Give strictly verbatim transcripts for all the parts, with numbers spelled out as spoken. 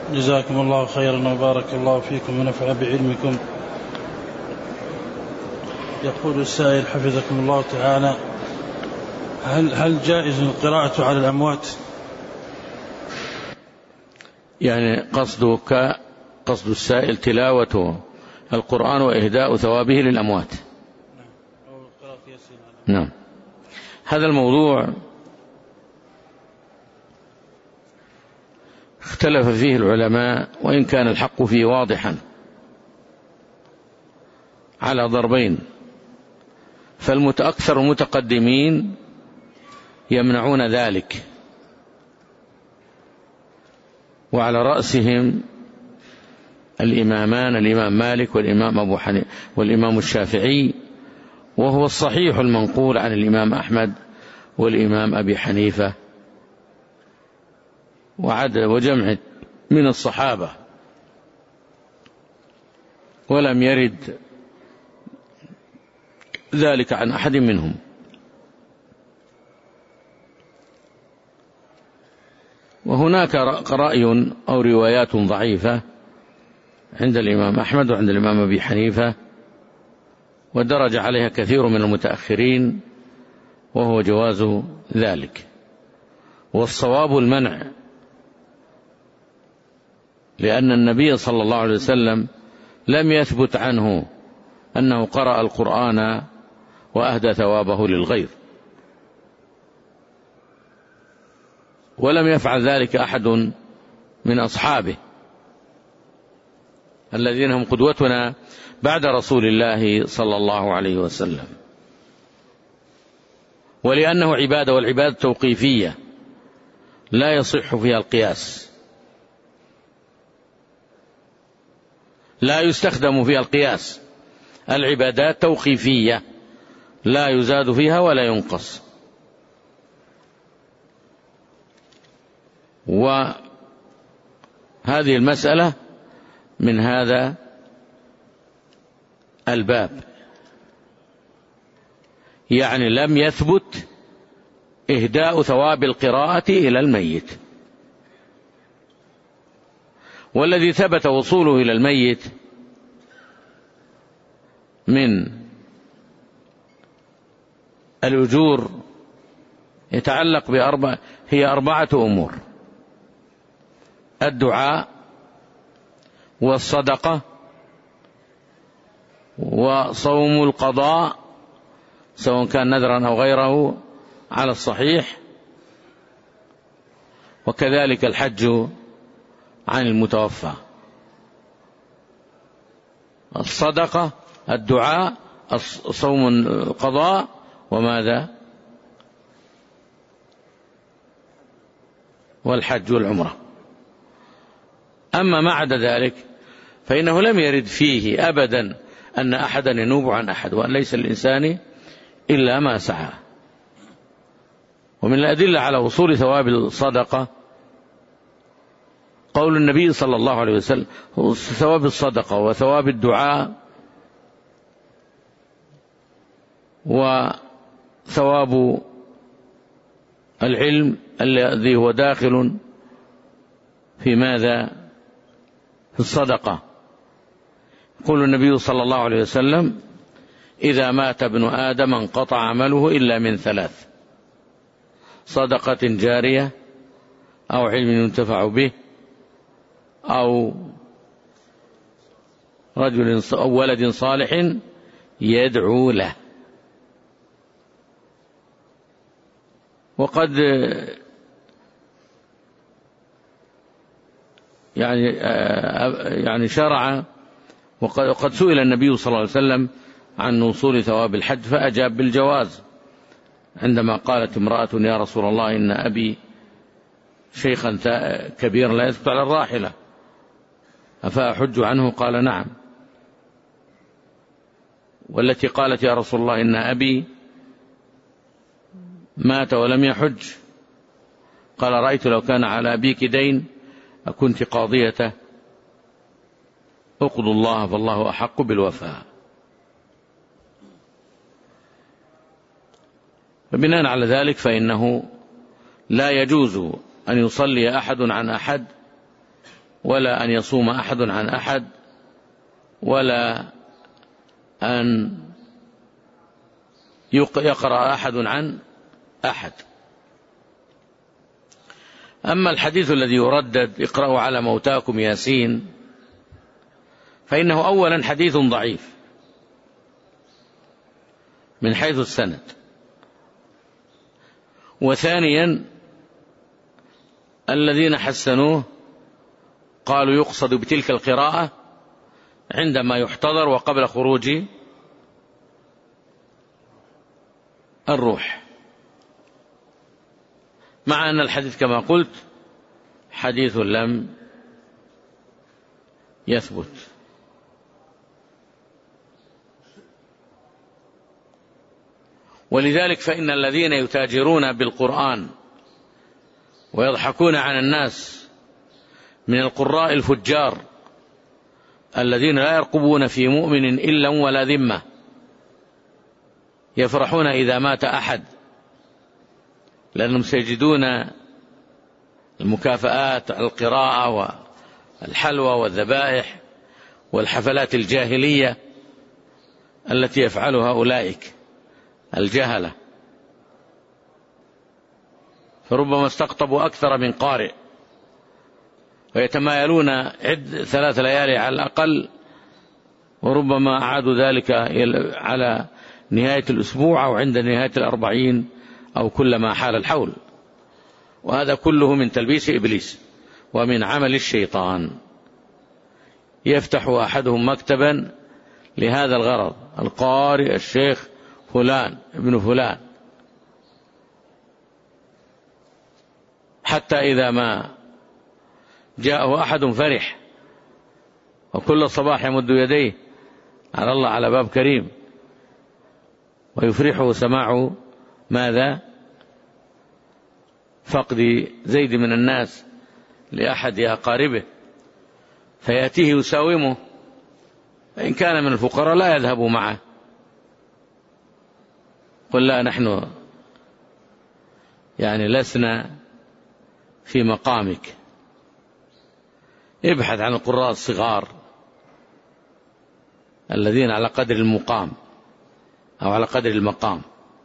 جزاكم الله خيرا وبارك الله فيكم ونفع بعلمكم. يقول السائل حفظكم الله تعالى: هل هل جائز القراءة على الأموات؟ يعني قصدك قصد السائل تلاوة القرآن وإهداء ثوابه للأموات. نعم. هذا الموضوع اختلف فيه العلماء، وإن كان الحق فيه واضحا على ضربين. فالمتأكثر المتقدمين يمنعون ذلك، وعلى رأسهم الإمامان الإمام مالك والإمام أبو حنيفة والإمام الشافعي، وهو الصحيح المنقول عن الإمام أحمد والإمام أبي حنيفة وعدد وجمع من الصحابة، ولم يرد ذلك عن أحد منهم. وهناك رأي أو روايات ضعيفة عند الإمام أحمد وعند الإمام أبي حنيفة، ودرج عليها كثير من المتأخرين، وهو جواز ذلك. والصواب المنع، لأن النبي صلى الله عليه وسلم لم يثبت عنه أنه قرأ القرآن وأهدى ثوابه للغير، ولم يفعل ذلك أحد من أصحابه الذين هم قدوتنا بعد رسول الله صلى الله عليه وسلم. ولأنه عبادة، والعبادة توقيفية لا يصح فيها القياس، لا يستخدم فيها القياس. العبادات توقيفية لا يزاد فيها ولا ينقص. وهذه المسألة من هذا الباب، يعني لم يثبت إهداء ثواب القراءة إلى الميت، والذي ثبت وصوله إلى الميت من الأجور يتعلق بأربع هي أربعة أمور: الدعاء والصدقة وصوم القضاء سواء كان نذرا أو غيره على الصحيح، وكذلك الحج عن المتوفى. الصدقة، الدعاء، صوم القضاء، وماذا؟ والحج والعمرة. أما ما عدا ذلك فإنه لم يرد فيه أبدا أن أحدا ينوب عن أحد، وأن ليس الإنسان إلا ما سعى. ومن الأدلة على وصول ثواب الصدقة قول النبي صلى الله عليه وسلم: ثواب الصدقة وثواب الدعاء وثواب العلم الذي هو داخل في ماذا؟ في الصدقة. يقول النبي صلى الله عليه وسلم: إذا مات ابن آدم انقطع عمله إلا من ثلاث: صدقة جارية، أو علم ينتفع به، أو رجل أو ولد صالح يدعو له. وقد يعني يعني شرع، وقد سئل النبي صلى الله عليه وسلم عن وصول ثواب الحج فأجاب بالجواز، عندما قالت امرأة: يا رسول الله إن أبي شيخا كبيرا لا يثبت على الراحلة أفأحج عنه؟ قال: نعم. والتي قالت: يا رسول الله إن أبي مات ولم يحج، قال: رأيت لو كان على أبيك دين أكنت قاضيته، اقضوا الله فالله أحق بالوفاء. فبناء على ذلك فإنه لا يجوز أن يصلي أحد عن أحد ولا أن يصوم أحد عن أحد، ولا أن يقرأ أحد عن أحد. أما الحديث الذي يردد اقرأوا على موتاكم ياسين، فإنه أولا حديث ضعيف من حيث السند، وثانيا الذين حسنوه قالوا يقصد بتلك القراءة عندما يحتضر وقبل خروج الروح، مع أن الحديث كما قلت حديث لم يثبت. ولذلك فإن الذين يتاجرون بالقرآن ويضحكون على الناس من القراء الفجار الذين لا يرقبون في مؤمن إلا ولا ذمة، يفرحون إذا مات أحد لأنهم سيجدون المكافآت على القراءة والحلوى والذبائح والحفلات الجاهلية التي يفعلها أولئك الجهلة، فربما استقطبوا أكثر من قارئ ويتمايلون عد ثلاث ليالي على الأقل، وربما أعادوا ذلك على نهاية الأسبوع أو عند نهاية الأربعين أو كلما حال الحول، وهذا كله من تلبيس إبليس ومن عمل الشيطان. يفتح أحدهم مكتبا لهذا الغرض، القارئ الشيخ فلان ابن فلان، حتى إذا ما جاءه أحد فرح، وكل صباح يمد يديه على الله على باب كريم، ويفرحه سماع ماذا؟ فقد زيد من الناس لأحد أقاربه، فيأتيه يساومه، فإن كان من الفقراء لا يذهب معه، قل لا نحن يعني لسنا في مقامك. ابحث عن القراء الصغار الذين على قدر المقام أو على قدر المقام،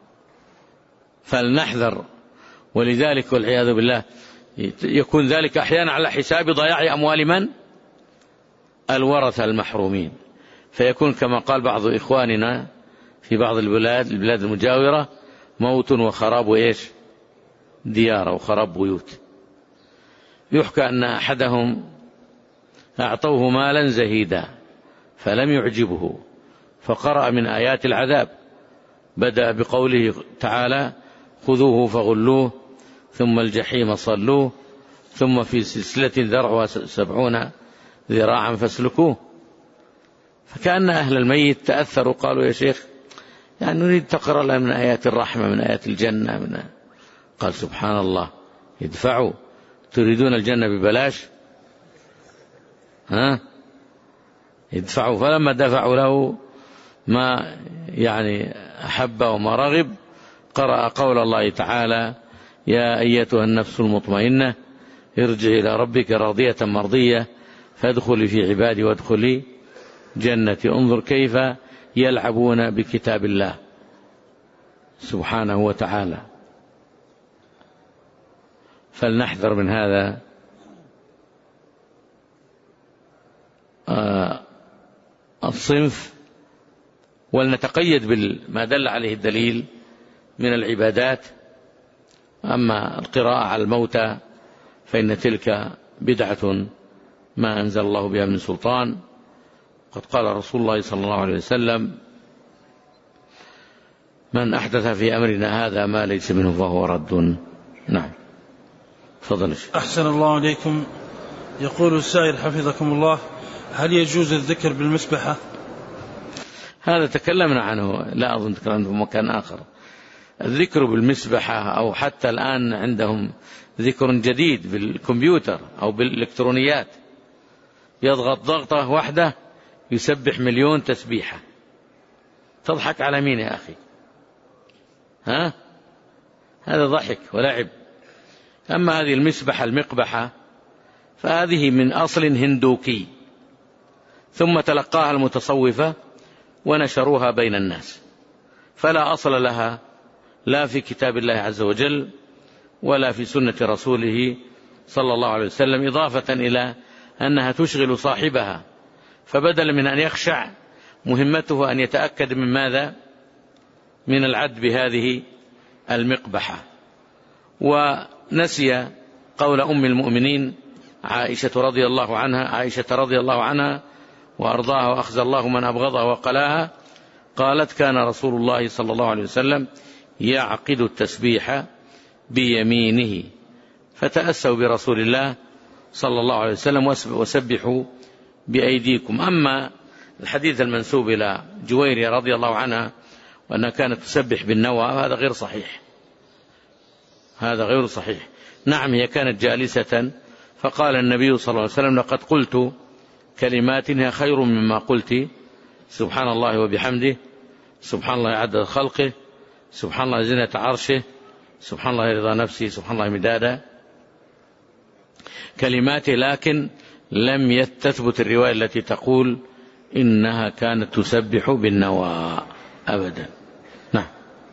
فلنحذر. ولذلك والعياذ بالله يكون ذلك أحيانا على حساب ضياع أموال من؟ الورثة المحرومين، فيكون كما قال بعض إخواننا في بعض البلاد البلاد المجاورة موت وخراب إيش؟ ديار وخراب بيوت. يحكى أن أحدهم أعطوه مالا زهيدا فلم يعجبه، فقرأ من آيات العذاب، بدأ بقوله تعالى خذوه فغلوه ثم الجحيم صلوه ثم في سلسلة ذرعها سبعون ذراعا فاسلكوه. فكأن أهل الميت تأثروا، قالوا يا شيخ يعني نريد تقرأ لنا من آيات الرحمة من آيات الجنة من... قال سبحان الله، ادفعوا، تريدون الجنة ببلاش؟ ها ادفعوا. فلما دفعوا له ما يعني أحب وما رغب، قرأ قول الله تعالى يا أيتها النفس المطمئنة ارجعي إلى ربك راضية مرضية فادخلي في عبادي وادخلي جنتي. انظر كيف يلعبون بكتاب الله سبحانه وتعالى. فلنحذر من هذا الصنف، ولنتقيد بما دل عليه الدليل من العبادات. أما القراءة على الموتى فإن تلك بدعة ما أنزل الله بها من سلطان. قد قال رسول الله صلى الله عليه وسلم من أحدث في أمرنا هذا ما ليس منه فهو رد. نعم تفضل. أحسن الله عليكم. يقول السائل حفظكم الله هل يجوز الذكر بالمسبحة؟ هذا تكلمنا عنه، لا أظن تكلمنا في مكان آخر. الذكر بالمسبحة أو حتى الآن عندهم ذكر جديد بالكمبيوتر أو بالإلكترونيات، يضغط ضغطة واحدة يسبح مليون تسبيحة. تضحك على مين يا أخي؟ ها؟ هذا ضحك ولعب. أما هذه المسبحة المقبحة فهذه من أصل هندوكي، ثم تلقاها المتصوفة ونشروها بين الناس، فلا أصل لها لا في كتاب الله عز وجل ولا في سنة رسوله صلى الله عليه وسلم، إضافة إلى أنها تشغل صاحبها، فبدل من أن يخشع مهمته أن يتأكد من ماذا؟ من العد بهذه المقبحة. ونسي قول أم المؤمنين عائشة رضي الله عنها عائشة رضي الله عنها وأرضاها وأخزى الله من أبغضها وقلاها، قالت: كان رسول الله صلى الله عليه وسلم يعقد التسبيح بيمينه، فتأسوا برسول الله صلى الله عليه وسلم وسبحوا بأيديكم. أما الحديث المنسوب إلى جويرية رضي الله عنها وأنها كانت تسبح بالنوى، هذا غير صحيح، هذا غير صحيح. نعم هي كانت جالسة، فقال النبي صلى الله عليه وسلم: لقد قلت كلمات هي خير مما قلت، سبحان الله وبحمده، سبحان الله عدد خلقه، سبحان الله زنة عرشه، سبحان الله رضا نفسه، سبحان الله مدادا كلماته، لكن لم تثبت الرواية التي تقول إنها كانت تسبح بالنوى أبدا. نعم.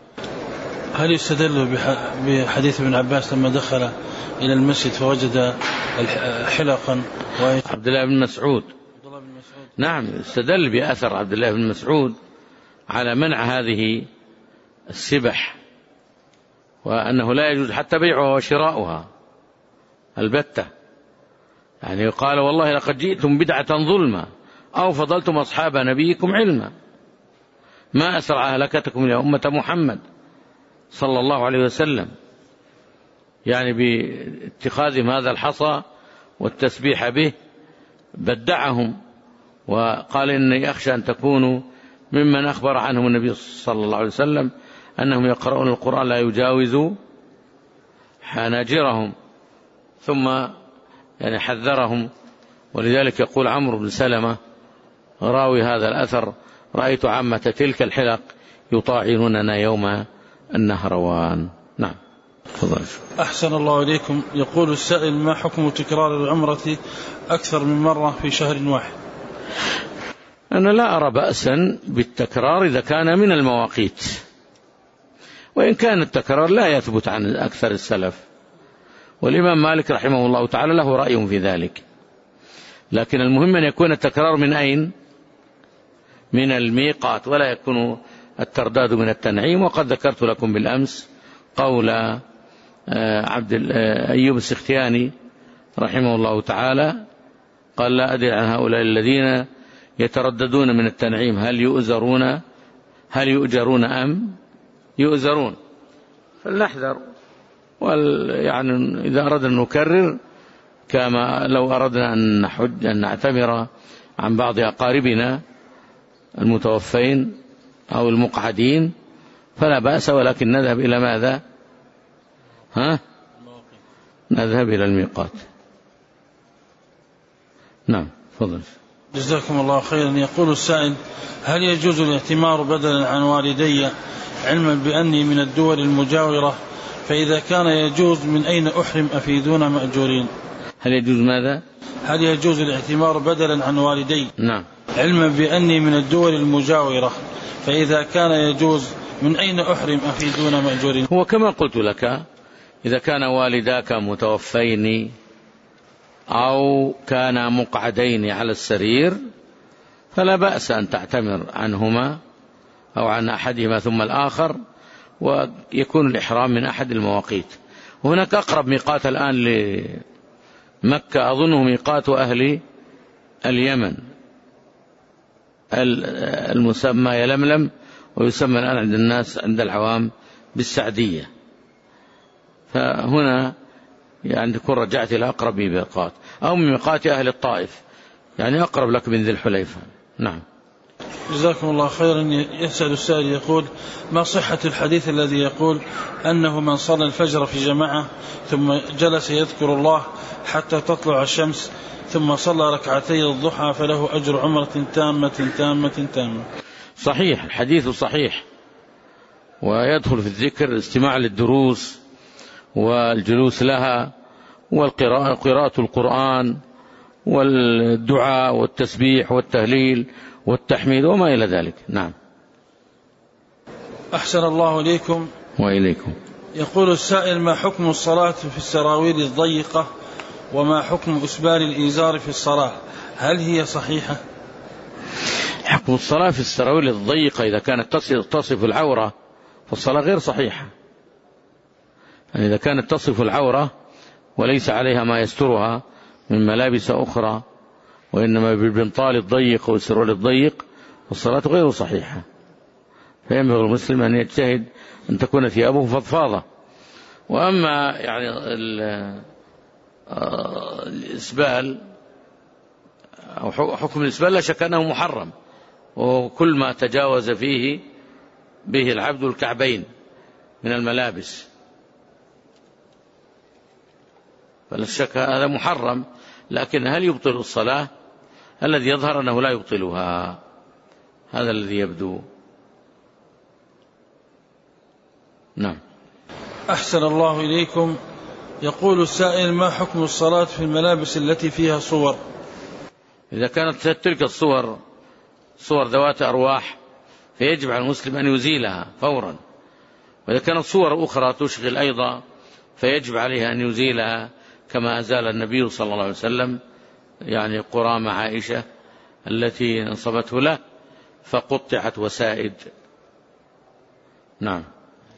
هل يستدل بحديث ابن عباس لما دخل إلى المسجد فوجد حلقا عبد الله بن مسعود؟ نعم استدل بأثر عبد الله بن مسعود على منع هذه السبح، وأنه لا يجوز حتى بيعها وشراؤها البتة. يعني قال: والله لقد جئتم بدعة ظلمة أو فضلتم أصحاب نبيكم علما، ما أسرع هلكتكم يا أمة محمد صلى الله عليه وسلم، يعني باتخاذهم هذا الحصى والتسبيح به بدعهم، وقال: إني أخشى أن تكونوا ممن أخبر عنهم النبي صلى الله عليه وسلم أنهم يقرؤون القرآن لا يجاوز حناجرهم، ثم يعني حذرهم. ولذلك يقول عمرو بن سلمة راوي هذا الأثر: رأيت عامة تلك الحلق يطاعنوننا يوم النهروان. نعم. تفضل. أحسن الله إليكم. يقول السائل: ما حكم تكرار العمرة أكثر من مرة في شهر واحد؟ أنا لا أرى بأسا بالتكرار إذا كان من المواقيت، وإن كان التكرار لا يثبت عن أكثر السلف، والإمام مالك رحمه الله تعالى له رأي في ذلك، لكن المهم أن يكون التكرار من أين؟ من الميقات، ولا يكون الترداد من التنعيم. وقد ذكرت لكم بالأمس قول عبد أيوب السختياني رحمه الله تعالى، قال: لا أدري عن هؤلاء الذين يترددون من التنعيم هل يؤزرون هل يؤجرون أم يؤزرون. فلنحذر، يعني إذا أردنا أن نكرر كما لو أردنا أن نحج أن نعتمر عن بعض أقاربنا المتوفين أو المقعدين فلا بأس، ولكن نذهب إلى ماذا؟ ها؟ نذهب إلى الميقات. نعم. فضل. جزاكم الله خيرا. يقول السائل: هل يجوز الاعتمار بدلا عن والدي علما بأني من الدول المجاورة، فإذا كان يجوز من أين أحرم أفيدونا مأجورين؟ هل يجوز ماذا؟ هل يجوز الاعتمار بدلا عن والدي؟ نعم. علما بأني من الدول المجاورة، فإذا كان يجوز من أين أحرم أفيدونا مأجورين؟ هو كما قلت لك، إذا كان والداك متوفين أو كان مقعدين على السرير فلا بأس أن تعتمر عنهما أو عن أحدهما ثم الآخر، ويكون الإحرام من أحد المواقيت. وهناك أقرب ميقات الآن لمكة أظنه ميقات أهل اليمن المسمى يلملم، ويسمى الآن عند الناس عند العوام بالسعدية. فهنا يعني تكون رجعت إلى أقرب ميقات، أو من ميقات أهل الطائف، يعني أقرب لك من ذي الحليفة. نعم. جزاكم الله خيرا. يسأل السائل يقول: ما صحة الحديث الذي يقول أنه من صلى الفجر في جماعة ثم جلس يذكر الله حتى تطلع الشمس ثم صلى ركعتي الضحى فله أجر عمرة تامة تامة تامة؟ صحيح، الحديث صحيح، ويدخل في الذكر الاستماع للدروس والجلوس لها والقراءة قراءة القرآن والدعاء والتسبيح والتهليل والتحميد وما إلى ذلك. نعم. أحسن الله إليكم وإليكم. يقول السائل: ما حكم الصلاة في السراويل الضيقة، وما حكم إسبال الإزار في الصلاة، هل هي صحيحة؟ حكم الصلاة في السراويل الضيقة إذا كانت تصف العورة فالصلاة غير صحيحة. يعني إذا كانت تصف العورة وليس عليها ما يسترها من ملابس أخرى، وإنما بالبنطال الضيق والسروال الضيق، والصلاة غير صحيحة. فينبغي المسلم أن يجتهد أن تكون ثيابه فضفاضة. وأما يعني الإسبال أو حكم الإسبال لا شك أنه محرم، وكل ما تجاوز فيه به العبد الكعبين من الملابس فلا شك هذا محرم. لكن هل يبطل الصلاة؟ الذي يظهر أنه لا يبطلها، هذا الذي يبدو. نعم. أحسن الله إليكم. يقول السائل: ما حكم الصلاة في الملابس التي فيها صور؟ إذا كانت تلك الصور صور ذوات أرواح فيجب على المسلم أن يزيلها فورا، وإذا كانت صور أخرى تشغل أيضا فيجب عليه أن يزيلها، كما أزال النبي صلى الله عليه وسلم يعني قرام عائشة التي نصبته له فقطعت وسائد. نعم.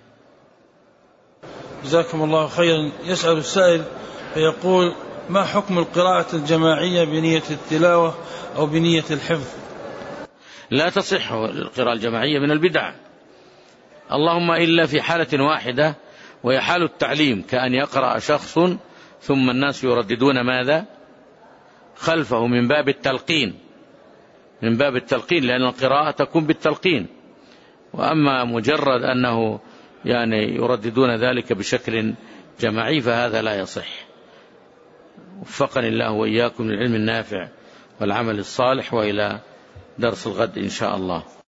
جزاكم الله خيرا. يسأل السائل فيقول: ما حكم القراءة الجماعية بنية التلاوة أو بنية الحفظ؟ لا تصح القراءة الجماعية، من البدع، اللهم إلا في حالة واحدة وهي حال التعليم، كأن يقرأ شخص ثم الناس يرددون ماذا خلفه من باب التلقين، من باب التلقين، لأن القراءة تكون بالتلقين. وأما مجرد أنه يعني يرددون ذلك بشكل جماعي فهذا لا يصح. وفقني الله وإياكم للعلم النافع والعمل الصالح، وإلى درس الغد إن شاء الله.